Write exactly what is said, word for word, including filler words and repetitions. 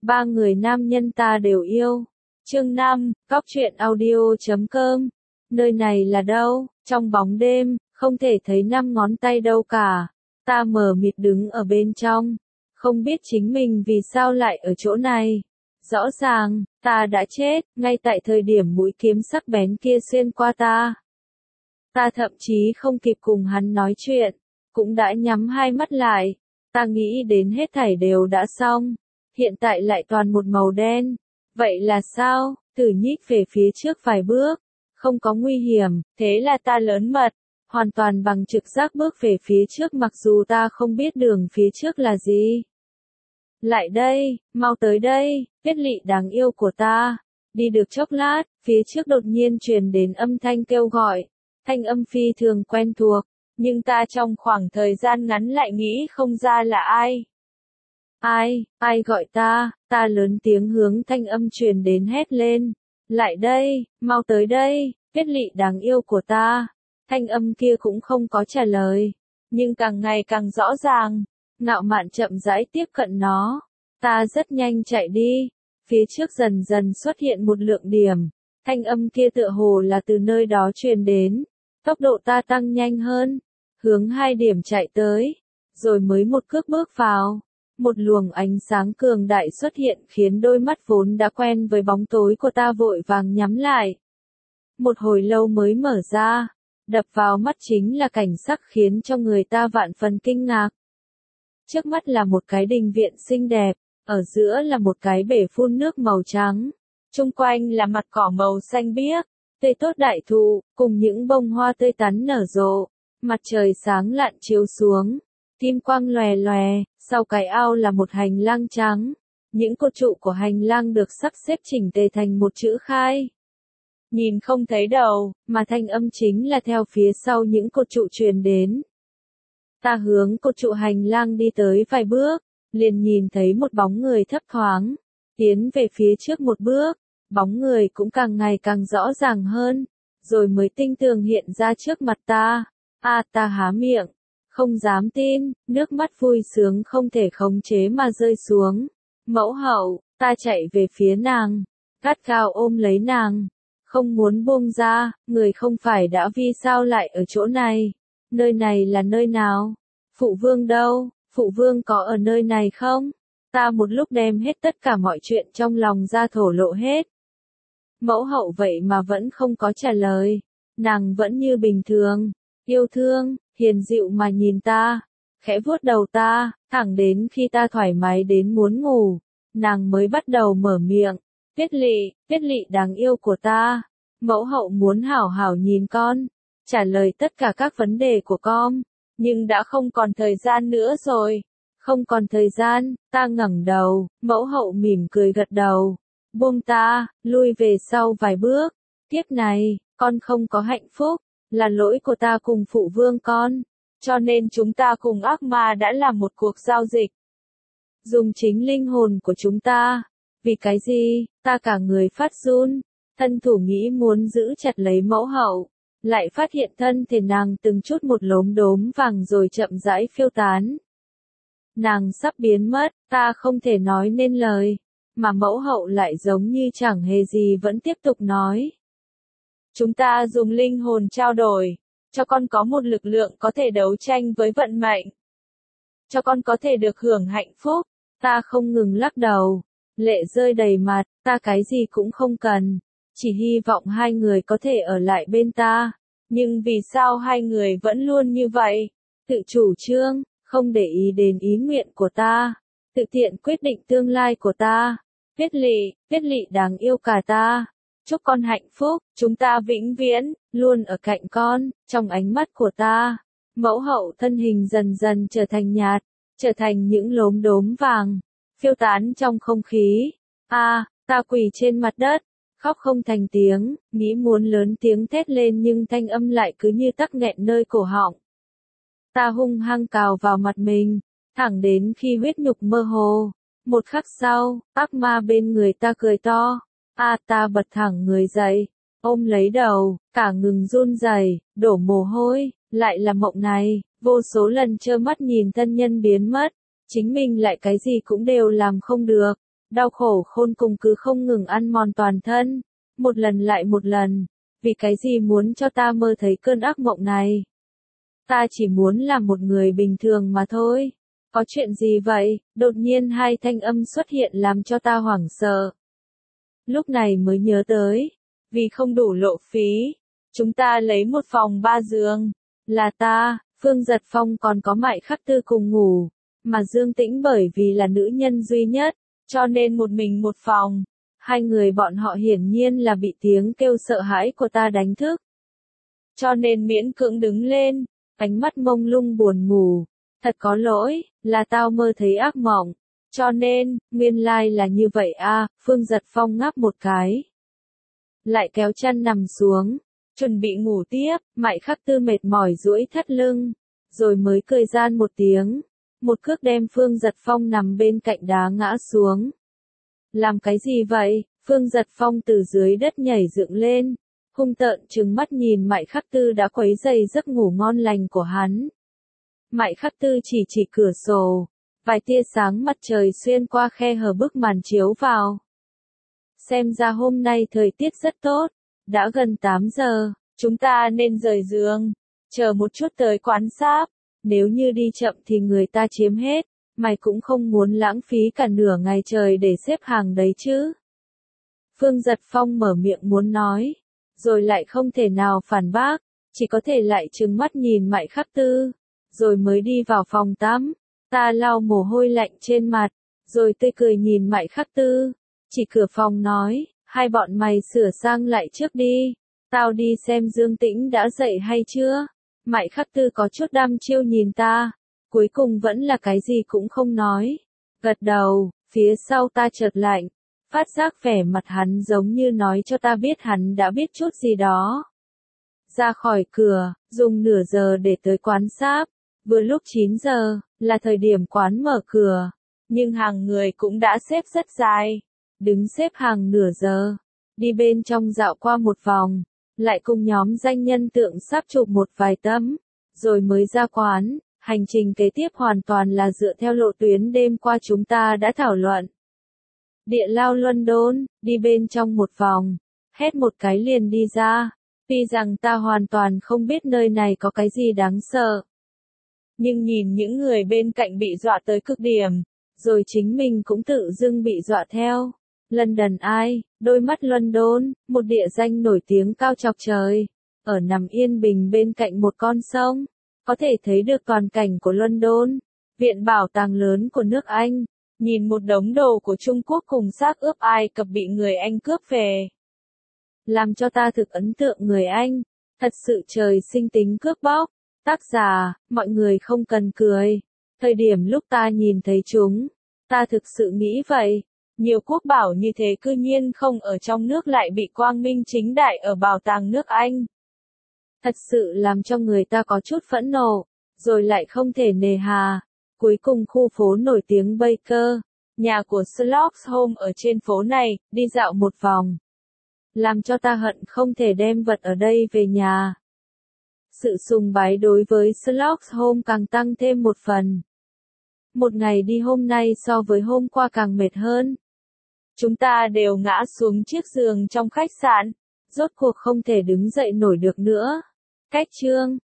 Ba người nam nhân ta đều yêu. Chương năm, Cóc truyện audio chấm com. Nơi này là đâu? Trong bóng đêm, không thể thấy năm ngón tay đâu cả. Ta mờ mịt đứng ở bên trong, không biết chính mình vì sao lại ở chỗ này. Rõ ràng, ta đã chết, ngay tại thời điểm mũi kiếm sắc bén kia xuyên qua ta. Ta thậm chí không kịp cùng hắn nói chuyện, cũng đã nhắm hai mắt lại. Ta nghĩ đến hết thảy đều đã xong, hiện tại lại toàn một màu đen. Vậy là sao? Tử nhích về phía trước vài bước, không có nguy hiểm, thế là ta lớn mật, hoàn toàn bằng trực giác bước về phía trước mặc dù ta không biết đường phía trước là gì. Lại đây, mau tới đây, Tuyết Lị đáng yêu của ta. Đi được chốc lát, phía trước đột nhiên truyền đến âm thanh kêu gọi, thanh âm phi thường quen thuộc, nhưng ta trong khoảng thời gian ngắn lại nghĩ không ra là ai. Ai, ai gọi ta, ta lớn tiếng hướng thanh âm truyền đến hét lên. Lại đây, mau tới đây, Tuyết Lị đáng yêu của ta. Thanh âm kia cũng không có trả lời, nhưng càng ngày càng rõ ràng. Ngạo mạn chậm rãi tiếp cận nó. Ta rất nhanh chạy đi. Phía trước dần dần xuất hiện một lượng điểm. Thanh âm kia tựa hồ là từ nơi đó truyền đến. Tốc độ ta tăng nhanh hơn. Hướng hai điểm chạy tới. Rồi mới một cước bước vào. Một luồng ánh sáng cường đại xuất hiện khiến đôi mắt vốn đã quen với bóng tối của ta vội vàng nhắm lại. Một hồi lâu mới mở ra. Đập vào mắt chính là cảnh sắc khiến cho người ta vạn phần kinh ngạc. Trước mắt là một cái đình viện xinh đẹp, ở giữa là một cái bể phun nước màu trắng, chung quanh là mặt cỏ màu xanh biếc, tươi tốt đại thụ, cùng những bông hoa tươi tắn nở rộ, mặt trời sáng lặn chiếu xuống, kim quang lòe lòe, sau cái ao là một hành lang trắng, những cột trụ của hành lang được sắp xếp chỉnh tề thành một chữ khai. Nhìn không thấy đầu, mà thanh âm chính là theo phía sau những cột trụ truyền đến. Ta hướng cột trụ hành lang đi tới vài bước, liền nhìn thấy một bóng người thấp thoáng, tiến về phía trước một bước, bóng người cũng càng ngày càng rõ ràng hơn, rồi mới tinh tường hiện ra trước mặt ta. A à, ta há miệng, không dám tin, nước mắt vui sướng không thể khống chế mà rơi xuống. Mẫu hậu, ta chạy về phía nàng, gắt gao ôm lấy nàng, không muốn buông ra, người không phải đã vì sao lại ở chỗ này. Nơi này là nơi nào? Phụ vương đâu? Phụ vương có ở nơi này không? Ta một lúc đem hết tất cả mọi chuyện trong lòng ra thổ lộ hết. Mẫu hậu vậy mà vẫn không có trả lời. Nàng vẫn như bình thường, yêu thương, hiền dịu mà nhìn ta, khẽ vuốt đầu ta, thẳng đến khi ta thoải mái đến muốn ngủ, nàng mới bắt đầu mở miệng. Tuyết Lị, Tuyết Lị đáng yêu của ta, mẫu hậu muốn hảo hảo nhìn con, trả lời tất cả các vấn đề của con, nhưng đã không còn thời gian nữa rồi. Không còn thời gian, ta ngẩng đầu, mẫu hậu mỉm cười gật đầu, buông ta, lui về sau vài bước. Kiếp này, con không có hạnh phúc, là lỗi của ta cùng phụ vương con, cho nên chúng ta cùng ác ma đã làm một cuộc giao dịch. Dùng chính linh hồn của chúng ta. Vì cái gì? Ta cả người phát run, thân thủ nghĩ muốn giữ chặt lấy mẫu hậu, lại phát hiện thân thể nàng từng chút một lốm đốm vàng rồi chậm rãi phiêu tán. Nàng sắp biến mất, ta không thể nói nên lời, mà mẫu hậu lại giống như chẳng hề gì vẫn tiếp tục nói. Chúng ta dùng linh hồn trao đổi, cho con có một lực lượng có thể đấu tranh với vận mệnh. Cho con có thể được hưởng hạnh phúc. Ta không ngừng lắc đầu. Lệ rơi đầy mặt, ta cái gì cũng không cần, chỉ hy vọng hai người có thể ở lại bên ta, nhưng vì sao hai người vẫn luôn như vậy, tự chủ trương, không để ý đến ý nguyện của ta, tự tiện quyết định tương lai của ta. Tuyết Lị, Tuyết Lị đáng yêu cả ta, chúc con hạnh phúc, chúng ta vĩnh viễn, luôn ở cạnh con, trong ánh mắt của ta. Mẫu hậu thân hình dần dần trở thành nhạt, trở thành những lốm đốm vàng, phiêu tán trong không khí. A, à, ta quỳ trên mặt đất, khóc không thành tiếng, nghĩ muốn lớn tiếng thét lên nhưng thanh âm lại cứ như tắc nghẹn nơi cổ họng. Ta hung hăng cào vào mặt mình, thẳng đến khi huyết nhục mơ hồ. Một khắc sau, ác ma bên người ta cười to. A, à, ta bật thẳng người dậy, ôm lấy đầu, cả ngừng run rẩy, đổ mồ hôi, lại là mộng này, vô số lần trơ mắt nhìn thân nhân biến mất. Chính mình lại cái gì cũng đều làm không được, đau khổ khôn cùng cứ không ngừng ăn mòn toàn thân, một lần lại một lần, vì cái gì muốn cho ta mơ thấy cơn ác mộng này? Ta chỉ muốn là một người bình thường mà thôi. Có chuyện gì vậy? Đột nhiên hai thanh âm xuất hiện làm cho ta hoảng sợ. Lúc này mới nhớ tới, vì không đủ lộ phí, chúng ta lấy một phòng ba giường, là ta, Phương Giật Phong còn có Mại Khắc Tư cùng ngủ, mà Dương Tĩnh bởi vì là nữ nhân duy nhất, cho nên một mình một phòng. Hai người bọn họ hiển nhiên là bị tiếng kêu sợ hãi của ta đánh thức. Cho nên miễn cưỡng đứng lên, ánh mắt mông lung buồn ngủ. Thật có lỗi, là tao mơ thấy ác mộng. Cho nên, nguyên lai là như vậy a. Phương Giật Phong ngáp một cái. Lại kéo chân nằm xuống, chuẩn bị ngủ tiếp. Mại Khắc Tư mệt mỏi duỗi thắt lưng, rồi mới cười gian một tiếng. Một cước đem Phương Giật Phong nằm bên cạnh đá ngã xuống. Làm cái gì vậy? Phương Giật Phong từ dưới đất nhảy dựng lên, hung tợn trừng mắt nhìn Mại Khắc Tư đã quấy rầy giấc ngủ ngon lành của hắn. Mại Khắc Tư chỉ chỉ cửa sổ, vài tia sáng mặt trời xuyên qua khe hở bức màn chiếu vào. Xem ra hôm nay thời tiết rất tốt, đã gần tám giờ, chúng ta nên rời giường, chờ một chút tới quán sáp, nếu như đi chậm thì người ta chiếm hết, mày cũng không muốn lãng phí cả nửa ngày trời để xếp hàng đấy chứ. Phương Giật Phong mở miệng muốn nói, rồi lại không thể nào phản bác, chỉ có thể lại trừng mắt nhìn Mại Khắc Tư, rồi mới đi vào phòng tắm. Ta lau mồ hôi lạnh trên mặt, rồi tươi cười nhìn Mại Khắc Tư, chỉ cửa phòng nói, hai bọn mày sửa sang lại trước đi, tao đi xem Dương Tĩnh đã dậy hay chưa. Mại Khắc Tư có chút đăm chiêu nhìn ta, cuối cùng vẫn là cái gì cũng không nói, gật đầu. Phía sau ta chợt lạnh, phát giác vẻ mặt hắn giống như nói cho ta biết hắn đã biết chút gì đó. Ra khỏi cửa, dùng nửa giờ để tới quán sáp, vừa lúc chín giờ, là thời điểm quán mở cửa, nhưng hàng người cũng đã xếp rất dài, đứng xếp hàng nửa giờ, đi bên trong dạo qua một vòng, lại cùng nhóm danh nhân tượng sắp chụp một vài tấm, rồi mới ra quán. Hành trình kế tiếp hoàn toàn là dựa theo lộ tuyến đêm qua chúng ta đã thảo luận. Địa lao London, đi bên trong một vòng, hét một cái liền đi ra, tuy rằng ta hoàn toàn không biết nơi này có cái gì đáng sợ. Nhưng nhìn những người bên cạnh bị dọa tới cực điểm, rồi chính mình cũng tự dưng bị dọa theo. London Eye, đôi mắt London, một địa danh nổi tiếng cao chọc trời, ở nằm yên bình bên cạnh một con sông. Có thể thấy được toàn cảnh của London, viện bảo tàng lớn của nước Anh, nhìn một đống đồ của Trung Quốc cùng xác ướp Ai Cập bị người Anh cướp về. Làm cho ta thực ấn tượng người Anh, thật sự trời sinh tính cướp bóc. Tác giả, mọi người không cần cười. Thời điểm lúc ta nhìn thấy chúng, ta thực sự nghĩ vậy. Nhiều quốc bảo như thế cư nhiên không ở trong nước lại bị quang minh chính đại ở bảo tàng nước Anh. Thật sự làm cho người ta có chút phẫn nộ, rồi lại không thể nề hà. Cuối cùng khu phố nổi tiếng Baker, nhà của Sherlock Holmes ở trên phố này, đi dạo một vòng. Làm cho ta hận không thể đem vật ở đây về nhà. Sự sùng bái đối với Sherlock Holmes càng tăng thêm một phần. Một ngày đi hôm nay so với hôm qua càng mệt hơn. Chúng ta đều ngã xuống chiếc giường trong khách sạn, rốt cuộc không thể đứng dậy nổi được nữa. Cách chương